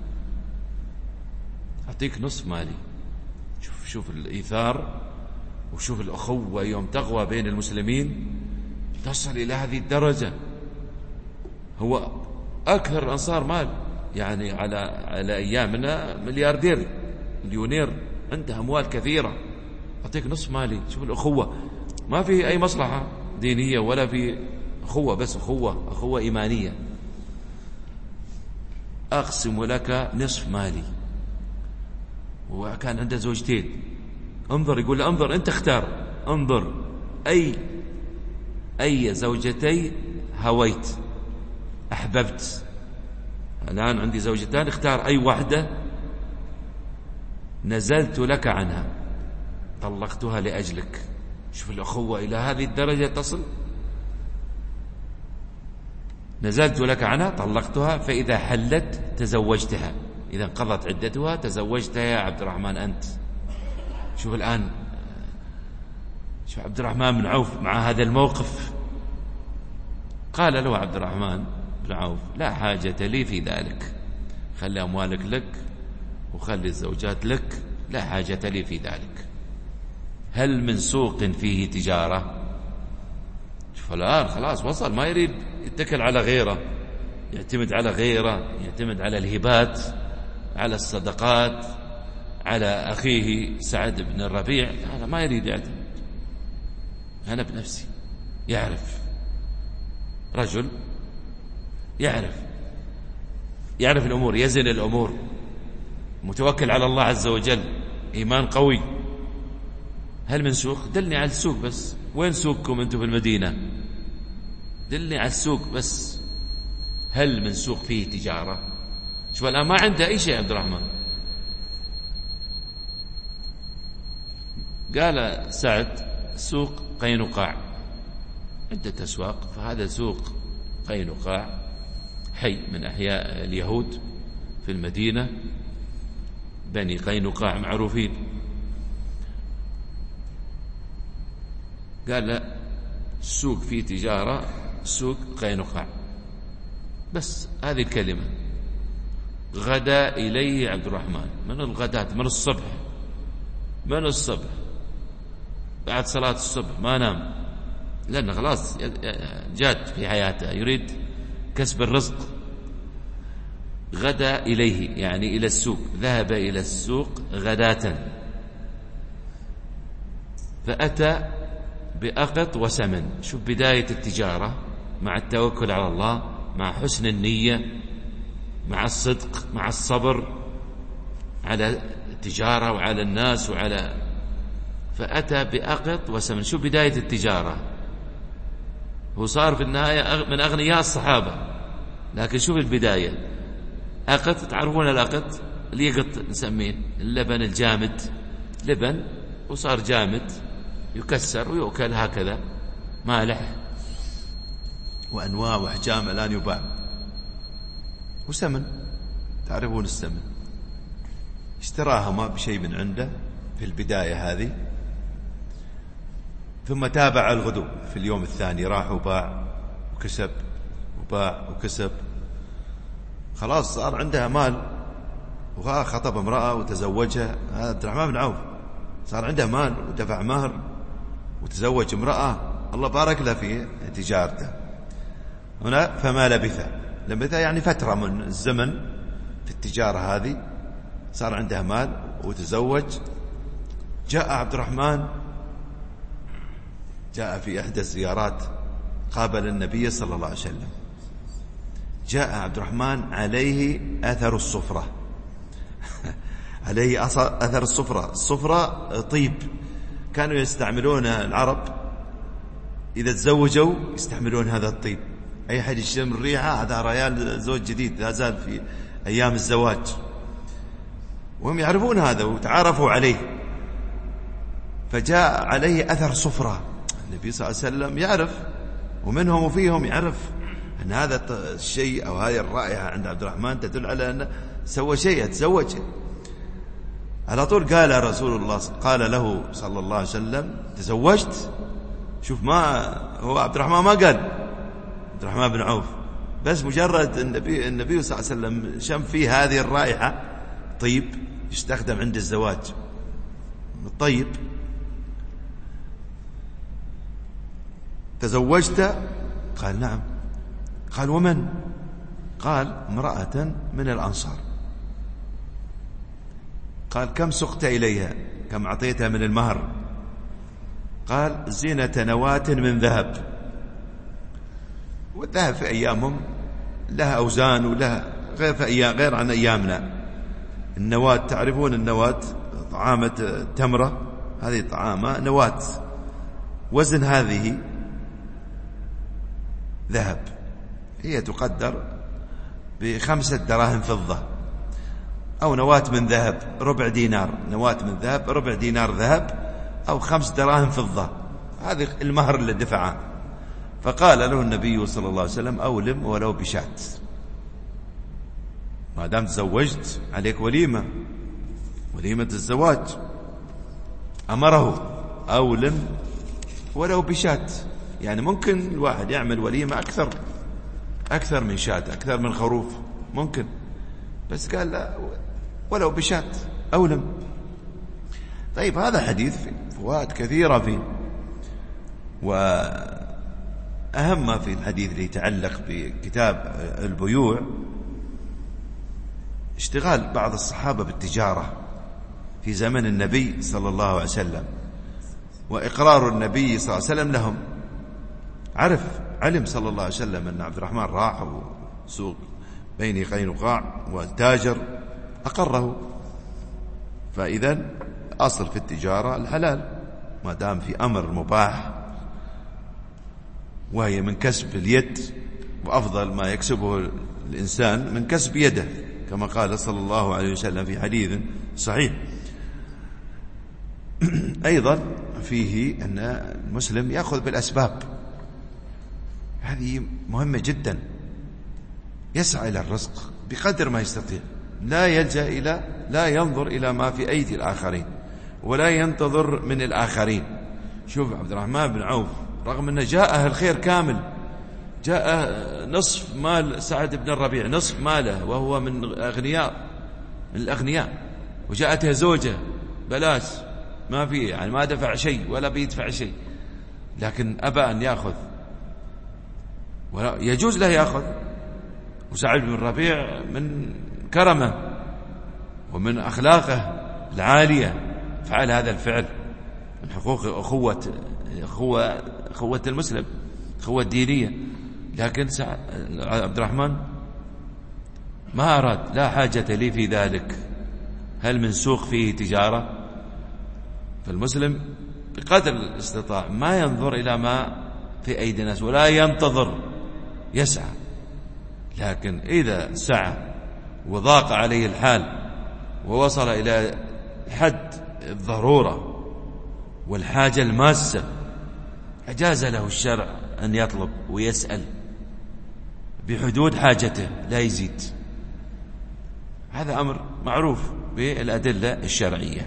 أعطيك نصف مالي. شوف شوف الإيثار وشوف الأخوة يوم تقوى بين المسلمين تصل إلى هذه الدرجة. هو أكثر الأنصار مال، يعني على على أيامنا ملياردير مليونير عنده أموال كثيرة، أعطيك نصف مالي. شوف الأخوة، ما في أي مصلحة دينية ولا في أخوة، بس أخوة أخوة إيمانية. أقسم لك نصف مالي. وكان عنده زوجتين. انظر، يقول له: انظر أنت اختار، انظر أي أي زوجتي هويت أحببت. الآن عندي زوجتان، اختار أي واحدة نزلت لك عنها، طلقتها لأجلك. شوف الأخوة إلى هذه الدرجة تصل. نزلت لك عنها طلقتها، فإذا حلت تزوجتها، إذا انقضت عدتها تزوجتها يا عبد الرحمن أنت. شوف الآن، شوف عبد الرحمن بن عوف مع هذا الموقف. قال له عبد الرحمن بن عوف: لا حاجة لي في ذلك، خلي أموالك لك وخلي الزوجات لك، لا حاجة لي في ذلك. هل من سوق فيه تجارة؟ شوف الآن خلاص وصل، ما يريد يتكل على غيره، يعتمد على غيره، يعتمد على الهبات، على الصدقات، على أخيه سعد بن الربيع. هذا ما يريد يعتمد. أنا بنفسي. يعرف رجل يعرف يعرف الأمور، يزن الأمور، متوكل على الله عز وجل، إيمان قوي. هل من سوق؟ دلني على السوق بس. وين سوقكم أنتم في المدينة؟ دلني على السوق بس. هل من سوق فيه تجارة؟ شوف الآن ما عنده أي شيء عبد الرحمن. قال سعد: سوق قينقاع، عدة أسواق، فهذا سوق قينقاع حي من أحياء اليهود في المدينة، بني قينقاع معروفين. قال: لا، السوق فيه تجارة، سوق قينقاع، بس هذه الكلمة. غدا إليه عبد الرحمن. من الغداة؟ من الصبح، من الصبح بعد صلاة الصبح ما نام، لأنه خلاص جاد في حياته يريد كسب الرزق. غدا إليه يعني إلى السوق، ذهب إلى السوق غداة، فأتى بأقط وسمن. شوف بداية التجارة مع التوكل على الله، مع حسن النية، مع الصدق، مع الصبر على التجارة وعلى الناس وعلى فأتى بأقط وسمن. شوف بداية التجارة، هو صار في النهاية من أغنياء الصحابة، لكن شوف البداية. أقط، تعرفون الأقط اللي يقط نسميه اللبن الجامد، لبن وصار جامد يكسر ويؤكل هكذا، مالح وأنواع وأحجام الآن يباع. وسمن، تعرفون السمن، اشتراها ما بشيء من عنده في البداية هذه، ثم تابع الغدو في اليوم الثاني، راح وباع وكسب وباع وكسب، خلاص صار عندها مال، وخطب امرأة وتزوجها. هذا عبد الرحمن بن عوف صار عنده مال ودفع مهر وتزوج امرأة، الله بارك له في تجارته هنا. فما لبث، لبث يعني فترة من الزمن في التجارة هذه، صار عنده مال وتزوج. جاء عبد الرحمن، جاء في إحدى الزيارات قابل النبي صلى الله عليه وسلم، جاء عبد الرحمن عليه أثر الصفرة عليه أثر الصفرة. الصفرة طيب، كانوا يستعملون العرب إذا تزوجوا يستعملون هذا الطيب، أي حد يشم الريحة هذا ريال زوج جديد، لا زال في أيام الزواج، وهم يعرفون هذا وتعارفوا عليه. فجاء عليه أثر صفرة، النبي صلى الله عليه وسلم يعرف، ومنهم وفيهم يعرف أن هذا الشيء أو هذه الرائحة عند عبد الرحمن تدل على أنه سوى شيء، تزوج. على طول قال رسول الله، قال له صلى الله عليه وسلم: تزوجت؟ شوف، ما هو عبد الرحمن ما قال عبد الرحمن بن عوف، بس مجرد النبي النبي صلى الله عليه وسلم شم فيه هذه الرائحة، طيب يستخدم عند الزواج الطيب. تزوجت؟ قال: نعم. قال: ومن؟ قال: امرأة من الأنصار. قال: كم سقت إليها؟ كم أعطيتها من المهر؟ قال: زينة نواة من ذهب. والذهب في أيامهم لها أوزان ولها غير في أيام غير عن أيامنا. النواة، تعرفون النواة، طعامة تمرة، هذه طعامة نواة، وزن هذه ذهب، هي تقدر بخمسة دراهم فضة، أو نواة من ذهب ربع دينار، نواة من ذهب ربع دينار ذهب، أو خمس دراهم فضة، هذه المهر اللي دفعه. فقال له النبي صلى الله عليه وسلم: أولم ولو بشات، ما دام تزوجت عليك وليمة، وليمة الزواج. أمره: أولم ولو بشات، يعني ممكن الواحد يعمل وليمة أكثر أكثر من شات، أكثر من خروف ممكن، بس قال لا، ولو بشات، أولم. طيب، هذا حديث فوائد كثيرة فيه، وأهم ما في الحديث اللي يتعلق بكتاب البيوع اشتغال بعض الصحابة بالتجارة في زمن النبي صلى الله عليه وسلم، وإقرار النبي صلى الله عليه وسلم لهم. عرف علم صلى الله عليه وسلم أن عبد الرحمن راح سوق بين قينقاع والتاجر أقره، فإذا أصل في التجارة الحلال ما دام في أمر مباح، وهي من كسب اليد، وأفضل ما يكسبه الإنسان من كسب يده، كما قال صلى الله عليه وسلم في حديث صحيح. أيضا فيه أن المسلم يأخذ بالأسباب، هذه مهمة جدا، يسعى إلى الرزق بقدر ما يستطيع، لا يلجأ إلى لا ينظر إلى ما في أيدي الآخرين، ولا ينتظر من الآخرين. شوف عبد الرحمن بن عوف رغم أنه جاءه الخير كامل، جاء نصف مال سعد بن الربيع، نصف ماله، وهو من أغنياء من الأغنياء، وجاءته زوجة بلاش، ما في يعني ما دفع شيء ولا بيدفع شيء، لكن أبى أن يأخذ، يجوز له يأخذ. وسعد بن الربيع من كرمه ومن أخلاقه العالية فعل هذا الفعل من حقوق أخوة أخوة أخوة المسلم، أخوة دينية. لكن عبد الرحمن ما أراد، لا حاجة لي في ذلك، هل من سوق فيه تجارة؟ فالمسلم بقدر الاستطاع ما ينظر إلى ما في أيدي الناس ولا ينتظر، يسعى. لكن إذا سعى وضاق عليه الحال ووصل إلى حد الضرورة والحاجة الماسة، أجاز له الشرع أن يطلب ويسأل بحدود حاجته لا يزيد. هذا أمر معروف بالأدلة الشرعية.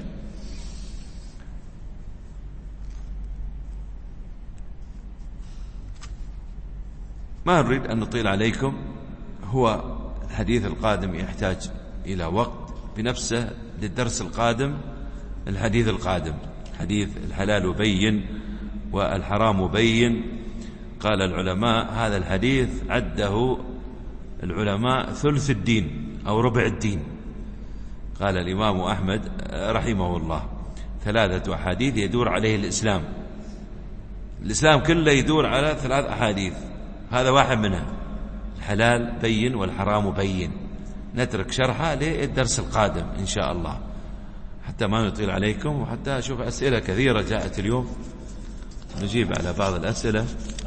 ما نريد أن نطيل عليكم، هو الحديث القادم يحتاج إلى وقت بنفسه للدرس القادم. الحديث القادم حديث الحلال بين والحرام بين. قال العلماء هذا الحديث عده العلماء ثلث الدين أو ربع الدين. قال الإمام أحمد رحمه الله ثلاثة أحاديث يدور عليه الإسلام، الإسلام كله يدور على ثلاث أحاديث، هذا واحد منها، الحلال بين والحرام بين. نترك شرحه للدرس القادم إن شاء الله حتى ما نطيل عليكم، وحتى أشوف أسئلة كثيرة جاءت اليوم نجيب على بعض الأسئلة.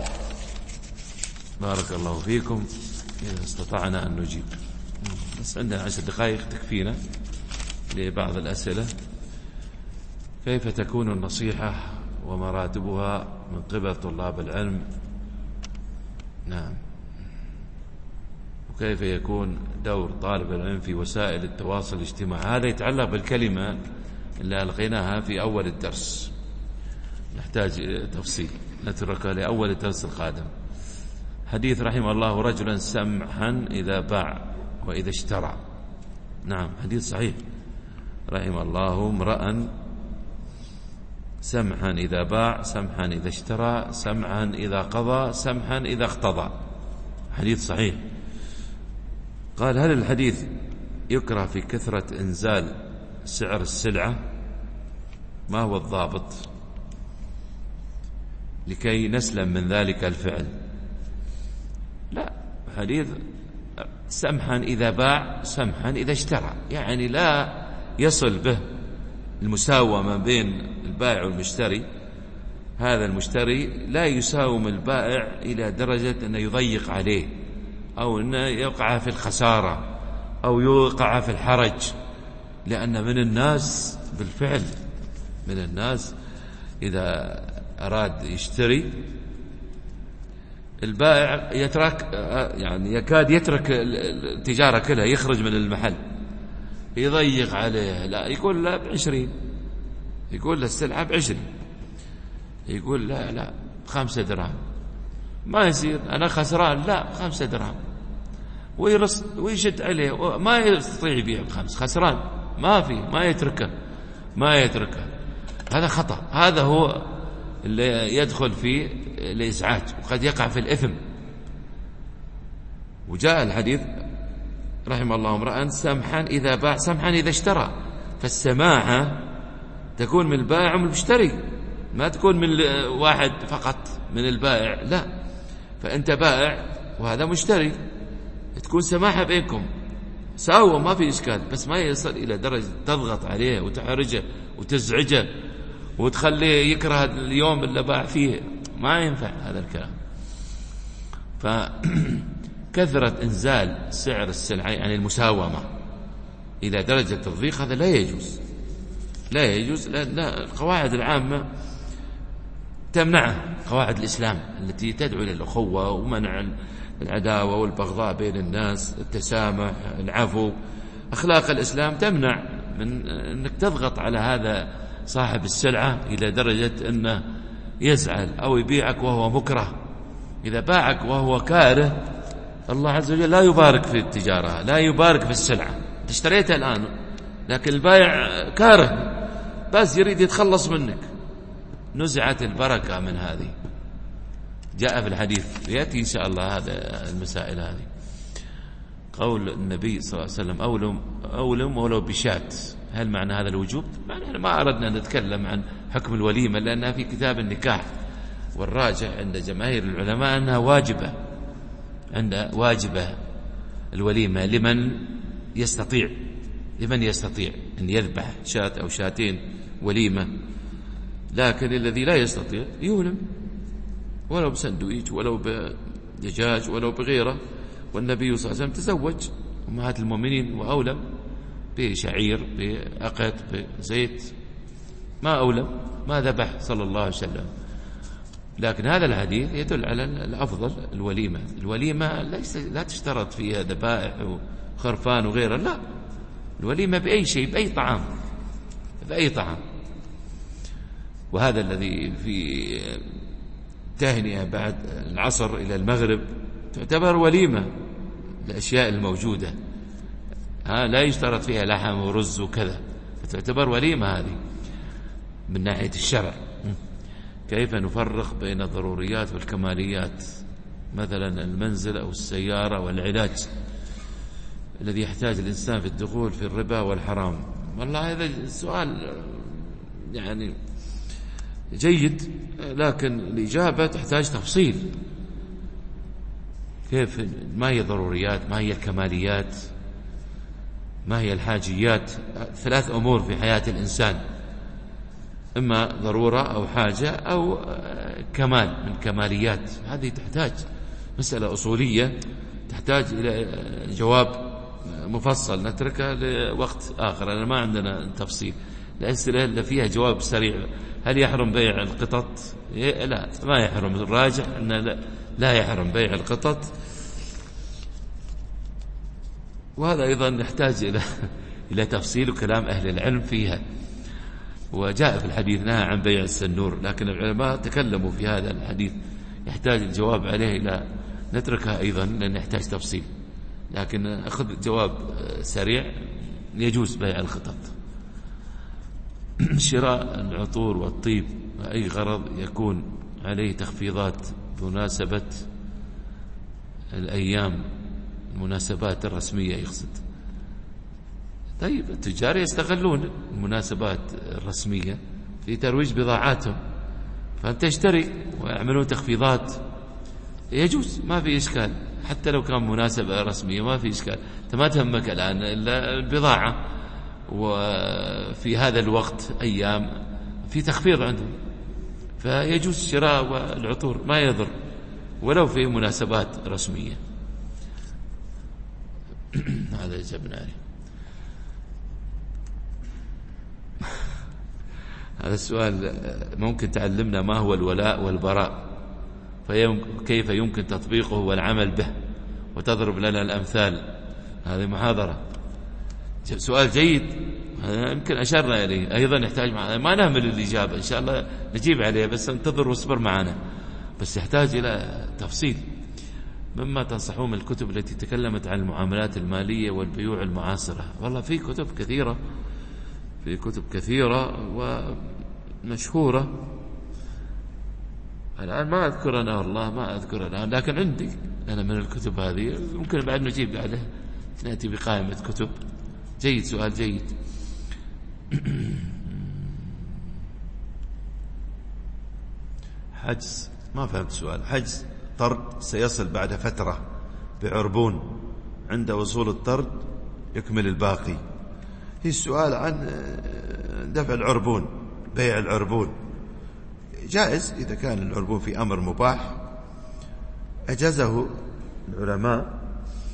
بارك الله فيكم، إذا استطعنا أن نجيب، بس عندنا عشر دقائق تكفينا لبعض الأسئلة. كيف تكون النصيحة ومراتبها من قبل طلاب العلم؟ نعم. وكيف يكون دور طالب العلم في وسائل التواصل الاجتماعي؟ هذا يتعلق بالكلمة اللي ألقيناها في أول الدرس، نحتاج تفصيل نتركها لأول الدرس القادم. حديث رحمه الله رجلا سمحا إذا باع وإذا اشترى. نعم حديث صحيح. رحمه الله امرأ سمحا إذا باع، سمحا إذا اشترى، سمحا إذا قضى، سمحا إذا اقتضى. حديث صحيح. قال هل الحديث يكره في كثرة إنزال سعر السلعة؟ ما هو الضابط لكي نسلم من ذلك الفعل؟ لا، حديث سمحا إذا باع، سمحا إذا اشترى، يعني لا يصل به المساومة بين البائع والمشتري. هذا المشتري لا يساوم البائع إلى درجة أنه يضيق عليه أو أنه يقع في الخسارة أو يوقع في الحرج، لأن من الناس بالفعل من الناس إذا أراد يشتري البائع يترك، يعني يكاد يترك التجارة كلها، يخرج من المحل، يضيق عليه، لا يقول لا بعشرين، يقول له السلعة بعشرين، يقول لا لا خمسة درهم، ما يصير أنا خسران، لا خمسة درهم، ويرص ويشد عليه، ما يستطيع يبيع بخمس، خسران، ما في، ما يتركه ما يتركه هذا خطأ. هذا هو اللي يدخل في الإزعاج وقد يقع في الإثم. وجاء الحديث رحمه الله امرأ سمحا إذا باع، سمحا إذا اشترى. فالسماحة تكون من البائع ومن المشتري، ما تكون من واحد فقط من البائع، لا، فأنت بائع وهذا مشتري، تكون سماحة بينكم ساوى، ما في إشكال، بس ما يصل إلى درجة تضغط عليه وتحرجه وتزعجه وتخليه يكره اليوم اللي باع فيه، ما ينفع هذا الكلام. فكثرة إنزال سعر السلعة يعني المساومة إلى درجة الضيق هذا لا يجوز، لا يجوز، لأن القواعد العامة تمنعه، قواعد الإسلام التي تدعو إلى الأخوة ومنع العداوة والبغضاء بين الناس، التسامح، العفو، أخلاق الإسلام تمنع من أنك تضغط على هذا صاحب السلعة إلى درجة أنه يزعل أو يبيعك وهو مكره إذا باعك وهو كاره الله عز وجل لا يبارك في التجارة، لا يبارك في السلعة. أنت اشتريتها الآن لكن البائع كاره بس يريد يتخلص منك، نزعت البركة من هذه. جاء في الحديث يأتي إن شاء الله هذا المسائل هذه. قول النبي صلى الله عليه وسلم أولم, أولم ولو بشات، هل معنى هذا الوجوب؟ معنى ما أردنا أن نتكلم عن حكم الوليمة لأنها في كتاب النكاح، والراجع عند جماهير العلماء أنها واجبة، عند واجبة الوليمة لمن يستطيع، لمن يستطيع أن يذبح شاة أو شاتين وليمة. لكن الذي لا يستطيع يولم ولو بسندويج ولو بدجاج ولو بغيره. والنبي صلى الله عليه وسلم تزوج أمهات المؤمنين وأولم بشعير بأقط بزيت، ما أولم ما ذبح صلى الله عليه وسلم. لكن هذا الحديث يدل على الأفضل الوليمة. الوليمة ليس لا تشترط فيها ذبائح وخرفان وغيره، لا، الوليمة بأي شيء، بأي طعام، بأي طعام. وهذا الذي في تهنئة بعد العصر إلى المغرب تعتبر وليمة، الأشياء الموجودة ها لا يشترط فيها لحم ورز وكذا، فتعتبر وليمة هذه من ناحية الشرع. كيف نفرق بين الضروريات والكماليات، مثلا المنزل أو السيارة والعلاج الذي يحتاج الإنسان في الدخول في الربا والحرام؟ والله هذا السؤال يعني جيد، لكن الإجابة تحتاج تفصيل. كيف، ما هي ضروريات، ما هي الكماليات، ما هي الحاجيات؟ ثلاث أمور في حياة الإنسان، إما ضرورة أو حاجة أو كمال من كماليات. هذه تحتاج مسألة أصولية تحتاج إلى جواب مفصل، نتركها لوقت آخر، أنا ما عندنا تفصيل. الأسئلة اللي فيها جواب سريع، هل يحرم بيع القطط؟ لا، ما يحرم، الراجح أن لا يحرم بيع القطط. وهذا أيضا يحتاج إلى إلى تفصيل وكلام أهل العلم فيها. وجاء في الحديث نهى عن بيع السنور، لكن العلماء تكلموا في هذا الحديث، يحتاج الجواب عليه إلى نتركها أيضا لأن يحتاج تفصيل، لكن أخذ جواب سريع، يجوز بيع القطط. شراء العطور والطيب أي غرض يكون عليه تخفيضات بمناسبة الأيام، المناسبات الرسمية يقصد. طيب التجار يستغلون المناسبات الرسمية في ترويج بضاعاتهم، فأنت تشتري ويعملون تخفيضات، يجوز، ما في إشكال، حتى لو كان مناسبة رسمية ما في إشكال. أنت ما تهمك الآن إلا البضاعة، وفي هذا الوقت أيام في تخفيض عندهم، فيجوز شراء العطور ما يضر ولو في مناسبات رسمية. هذا جبنا عليه. هذا السؤال ممكن تعلمنا ما هو الولاء والبراء، فكيف يمكن تطبيقه والعمل به، وتضرب لنا الأمثال. هذه محاضرة، سؤال جيد، يمكن أشرنا إليه أيضا، يحتاج معنا، ما نهمل الإجابة إن شاء الله نجيب عليه، بس انتظر واصبر معنا، بس يحتاج إلى تفصيل. مما تنصحون من الكتب التي تكلمت عن المعاملات المالية والبيوع المعاصرة؟ والله في كتب كثيرة، في كتب كثيرة ومشهورة، الآن ما أذكر أنا، والله ما أذكر الآن، لكن عندي أنا من الكتب هذه، ممكن بعد نجيب عليه، نأتي بقائمة كتب. جيد، سؤال جيد. حجز، ما فهمت سؤال. حجز طرد سيصل بعد فترة بعربون، عند وصول الطرد يكمل الباقي. هي السؤال عن دفع العربون، بيع العربون جائز إذا كان العربون في أمر مباح، أجازه العلماء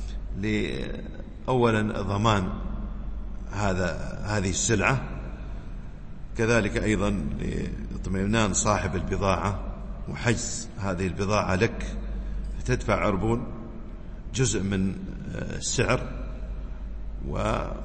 لأولا ضمان هذا هذه السلعة، كذلك أيضا لاطمئنان صاحب البضاعة وحجز هذه البضاعة لك، تدفع عربون جزء من السعر، وبعد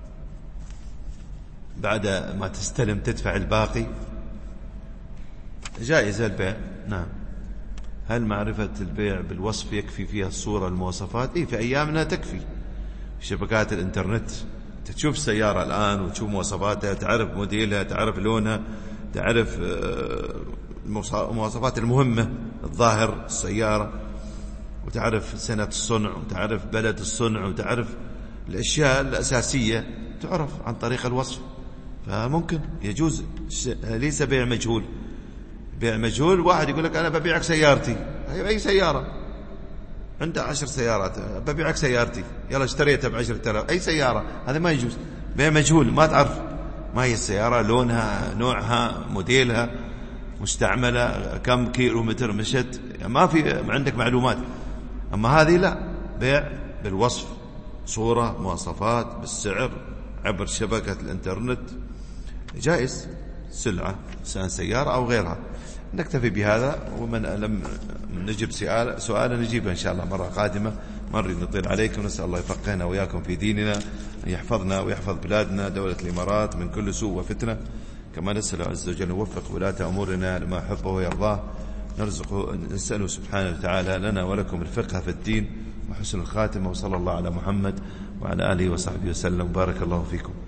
ما تستلم تدفع الباقي. جائز البيع، نعم. هل معرفة البيع بالوصف يكفي فيها الصورة المواصفات؟ إيه في أيامنا تكفي. في شبكات الإنترنت تشوف السيارة الآن وتشوف مواصفاتها، تعرف موديلها، تعرف لونها، تعرف المواصفات المهمة، الظاهر السيارة، وتعرف سنة الصنع، وتعرف بلد الصنع، وتعرف الأشياء الأساسية تعرف عن طريق الوصف. فممكن يجوز، ليس بيع مجهول. بيع مجهول واحد يقول لك أنا ببيعك سيارتي، أي سيارة، عنده عشر سيارات، ببيعك سيارتي، يلا اشتريتها بعشرة آلاف، أي سيارة، هذا ما يجوز. بيع مجهول، ما تعرف ما هي السيارة، لونها، نوعها، موديلها، مستعملة، كم كيلو متر مشت، ما في عندك معلومات. أما هذه لا، بيع بالوصف، صورة، مواصفات، بالسعر، عبر شبكة الإنترنت، جائز. سلعة سواء سيارة أو غيرها. نكتفي بهذا، ومن لم نجب سؤال سؤالا نجيبه إن شاء الله مرة قادمة. مرة نطيل عليكم، نسأل الله يفقهنا وإياكم في ديننا، أن يحفظنا ويحفظ بلادنا دولة الإمارات من كل سوء وفتنة. كما نسأل عز وجل يوفق ولاة أمورنا لما يحبه ويرضاه. نرزقه نسأله سبحانه وتعالى لنا ولكم الفقه في الدين وحسن الخاتمة. وصلى الله على محمد وعلى آله وصحبه وسلم. بارك الله فيكم.